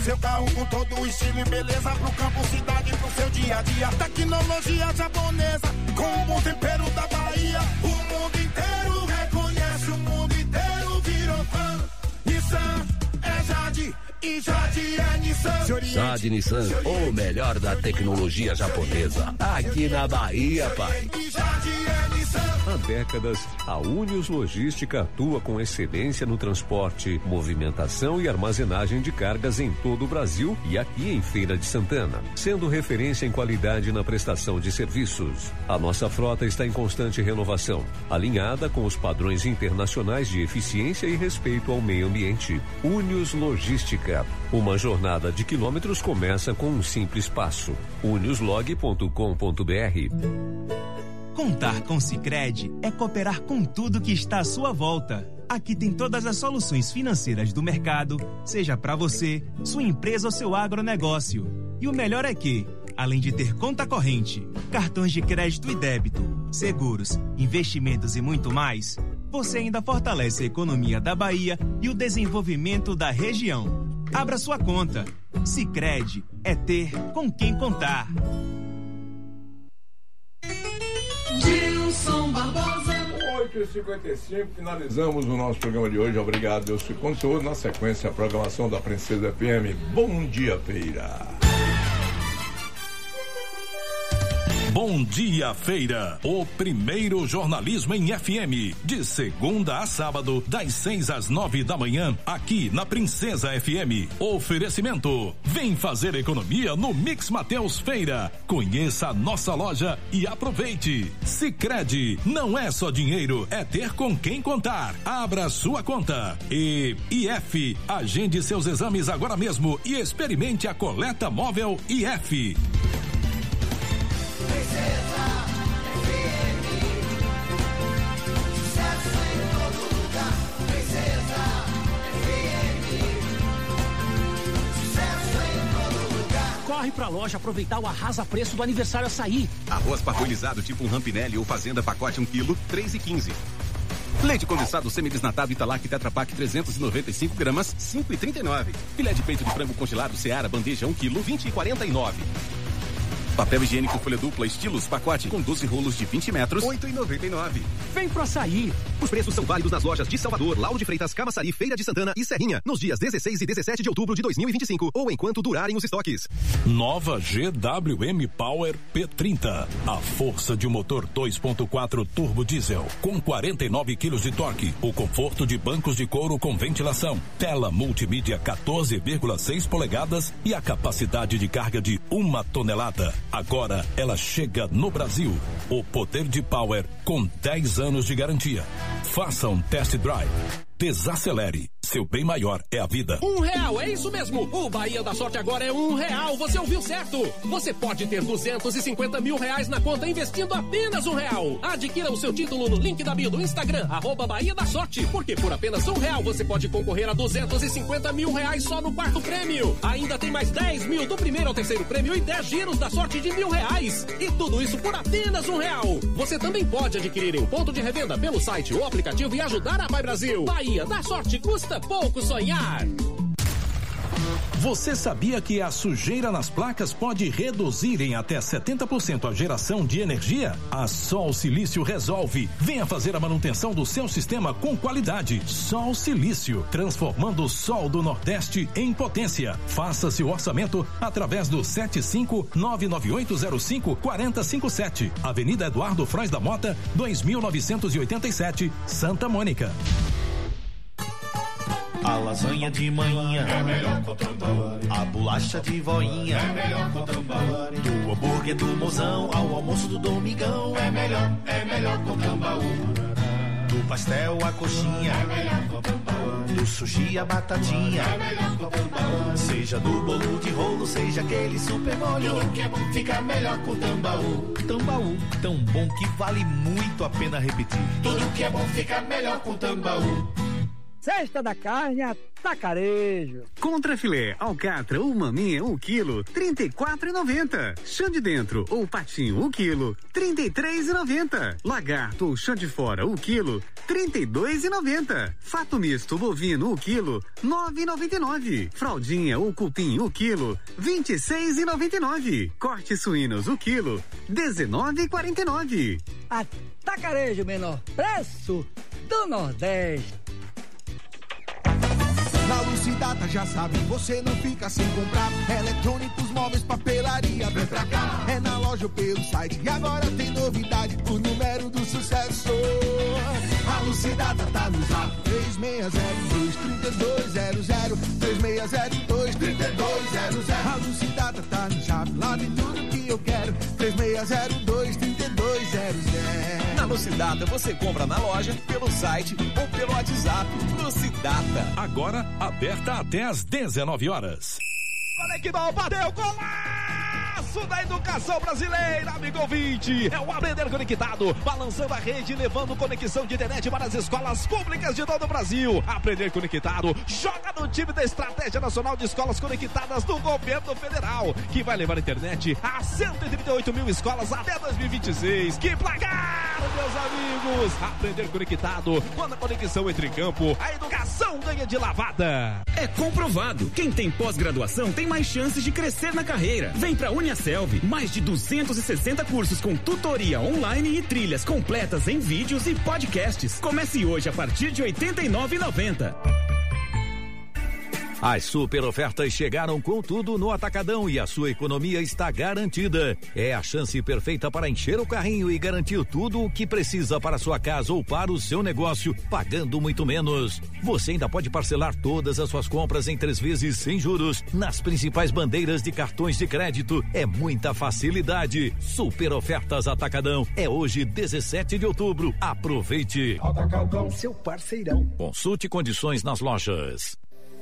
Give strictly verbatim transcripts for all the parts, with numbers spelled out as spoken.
Seu carro com todo o estilo e beleza pro campo, cidade, pro seu dia a dia. Tecnologia japonesa com o bom tempero da Bahia. O mundo inteiro reconhece, o mundo inteiro virou fã. Nissan é Jade e Jade é Nissan. Jade Nissan, o melhor da tecnologia japonesa. Aqui na Bahia, pai. Há décadas, a Unius Logística atua com excelência no transporte, movimentação e armazenagem de cargas em todo o Brasil e aqui em Feira de Santana, sendo referência em qualidade na prestação de serviços. A nossa frota está em constante renovação, alinhada com os padrões internacionais de eficiência e respeito ao meio ambiente. Unius Logística. Uma jornada de quilômetros começa com um simples passo. uniuslog ponto com ponto br. Contar com Sicredi é cooperar com tudo que está à sua volta. Aqui tem todas as soluções financeiras do mercado, seja para você, sua empresa ou seu agronegócio. E o melhor é que, além de ter conta corrente, cartões de crédito e débito, seguros, investimentos e muito mais, você ainda fortalece a economia da Bahia e o desenvolvimento da região. Abra sua conta. Sicredi é ter com quem contar. Gilson Barbosa. oito e cinquenta e cinco, finalizamos o nosso programa de hoje. Obrigado, Deus te conteúdo. Na sequência, a programação da Princesa F M. Bom dia, Feira. Bom dia, Feira. O primeiro jornalismo em F M. De segunda a sábado, das seis às nove da manhã, aqui na Princesa F M. Oferecimento. Vem fazer economia no Mix Mateus Feira. Conheça a nossa loja e aproveite. Sicredi. Não é só dinheiro, é ter com quem contar. Abra sua conta. E I F. Agende seus exames agora mesmo e experimente a coleta móvel I F. Corre pra loja aproveitar o arrasa preço do aniversário Açaí. Arroz parbolizado tipo um Rampinelli ou Fazenda pacote um quilo, três e quinze. Leite condensado semidesnatado Italac Tetra Pak trezentos e noventa e cinco gramas, cinco e trinta e nove. Filé de peito de frango congelado Seara bandeja um quilo, vinte e quarenta e nove. Papel higiênico folha dupla estilos pacote com doze rolos de vinte metros, oito e noventa e nove. Vem pro Açaí. Os preços são válidos nas lojas de Salvador, Lauro de Freitas, Camaçari, Feira de Santana e Serrinha, nos dias dezesseis e dezessete de outubro de dois mil e vinte e cinco, ou enquanto durarem os estoques. Nova G W M Power P trinta. A força de um motor dois ponto quatro turbo diesel com quarenta e nove quilos de torque. O conforto de bancos de couro com ventilação. Tela multimídia quatorze vírgula seis polegadas e a capacidade de carga de uma tonelada. Agora ela chega no Brasil. O poder de Power com dez anos de garantia. Faça um test drive. Desacelere. Seu bem maior é a vida. Um real, é isso mesmo. O Bahia da Sorte agora é um real. Você ouviu certo. Você pode ter duzentos e cinquenta mil reais na conta investindo apenas um real. Adquira o seu título no link da bio do Instagram, arroba Bahia da Sorte. Porque por apenas um real você pode concorrer a duzentos e cinquenta mil reais só no quarto prêmio. Ainda tem mais dez mil do primeiro ao terceiro prêmio e dez giros da sorte de mil reais. E tudo isso por apenas um real. Você também pode adquirir em um ponto de revenda pelo site ou aplicativo e ajudar a Vai Brasil. Bahia da Sorte, custa pouco sonhar. Você sabia que a sujeira nas placas pode reduzir em até setenta por cento a geração de energia? A Sol Silício resolve. Venha fazer a manutenção do seu sistema com qualidade. Sol Silício, transformando o sol do Nordeste em potência. Faça seu orçamento através do sete cinco nove nove oito zero cinco quatro zero cinco sete. Avenida Eduardo Frois da Mota, dois mil novecentos e oitenta e sete, Santa Mônica. A lasanha de manhã é melhor com Tambaqui. A bolacha de voinha é melhor com Tambaqui. Do hambúrguer do mozão ao almoço do domingão é melhor, é melhor com Tambaqui. Do pastel a coxinha é melhor com Tambaqui. Do sushi a batatinha é melhor com Tambaqui. Seja do bolo de rolo, seja aquele super molho, tudo que é bom fica melhor com Tambaqui. Tambaú, tão bom que vale muito a pena repetir. Tudo que é bom fica melhor com Tambaú. Cesta da carne Atacarejo. Contra filé, alcatra ou maminha, um quilo, trinta e quatro e noventa. Chã de dentro ou patinho, um quilo, trinta e três e noventa. Lagarto ou chã de fora, um quilo, trinta e dois e noventa. Fato misto bovino, um quilo, nove e noventa e nove. Fraldinha ou cupim, um quilo, vinte e seis e noventa e nove. Cortes suínos, um quilo, dezenove e quarenta e nove. Atacarejo, menor preço do Nordeste. Na Lucidata já sabe, você não fica sem comprar. Eletrônicos, móveis, papelaria, vem pra cá. É na loja ou pelo site, e agora tem novidade, o número do sucesso. A Lucidata tá no zap, três seis zero dois, três dois zero zero, três seis zero dois, três dois zero zero. A Lucidata tá no zap, lá tem tudo que eu quero, três seis zero dois, três dois zero zero. Na Lucidata você compra na loja, pelo site ou pelo WhatsApp. Lucidata. Agora aberta até às dezenove horas. Olha que bom, bateu, golaço da educação brasileira, amigo ouvinte. É o Aprender Conectado, balançando a rede, levando conexão de internet para as escolas públicas de todo o Brasil. Aprender Conectado joga no time da Estratégia Nacional de Escolas Conectadas do Governo Federal, que vai levar a internet a cento e trinta e oito mil escolas até dois mil e vinte e seis. Que placar, meus amigos! Aprender Conectado, quando a conexão entra em campo, a educação ganha de lavada. É comprovado, quem tem pós-graduação tem mais chances de crescer na carreira. Vem pra Uniaselv, mais de duzentos e sessenta cursos com tutoria online e trilhas completas em vídeos e podcasts. Comece hoje a partir de oitenta e nove reais e noventa centavos. As super ofertas chegaram com tudo no Atacadão e a sua economia está garantida. É a chance perfeita para encher o carrinho e garantir tudo o que precisa para sua casa ou para o seu negócio, pagando muito menos. Você ainda pode parcelar todas as suas compras em três vezes sem juros nas principais bandeiras de cartões de crédito. É muita facilidade. Super ofertas Atacadão. É hoje, dezessete de outubro. Aproveite. Atacadão, seu parceirão. Consulte condições nas lojas.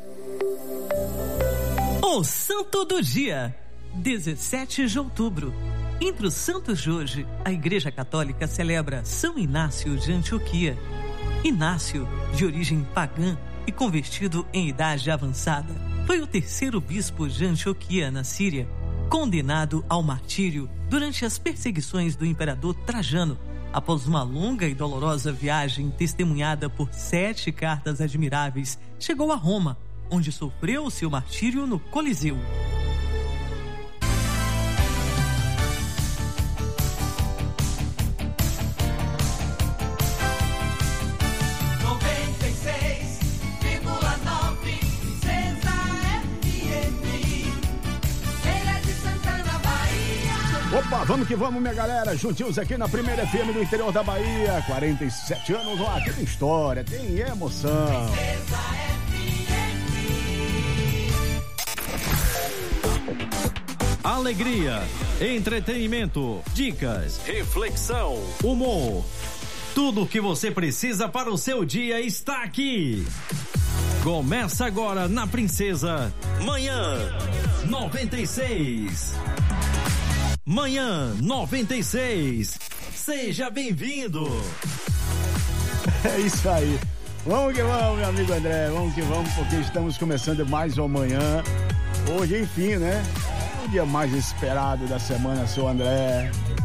O Santo do Dia, dezessete de outubro. Entre os santos de hoje, a Igreja Católica celebra São Inácio de Antioquia. Inácio, de origem pagã e convertido em idade avançada, foi o terceiro bispo de Antioquia, na Síria, condenado ao martírio durante as perseguições do imperador Trajano, após uma longa e dolorosa viagem testemunhada por sete cartas admiráveis, chegou a Roma, onde sofreu o seu martírio no Coliseu. noventa e seis vírgula nove Princesa F M, Feira de Santana, Bahia. Opa, vamos que vamos, minha galera, juntinhos aqui na primeira F M do interior da Bahia, quarenta e sete anos lá, tem história, tem emoção. Princesa F M. Alegria, entretenimento, dicas, reflexão, humor. Tudo o que você precisa para o seu dia está aqui. Começa agora na Princesa, Manhã noventa e seis. Manhã noventa e seis. Seja bem-vindo. É isso aí. Vamos que vamos, meu amigo André. Vamos que vamos, porque estamos começando mais uma manhã. Hoje, enfim, né? O dia mais esperado da semana, seu André.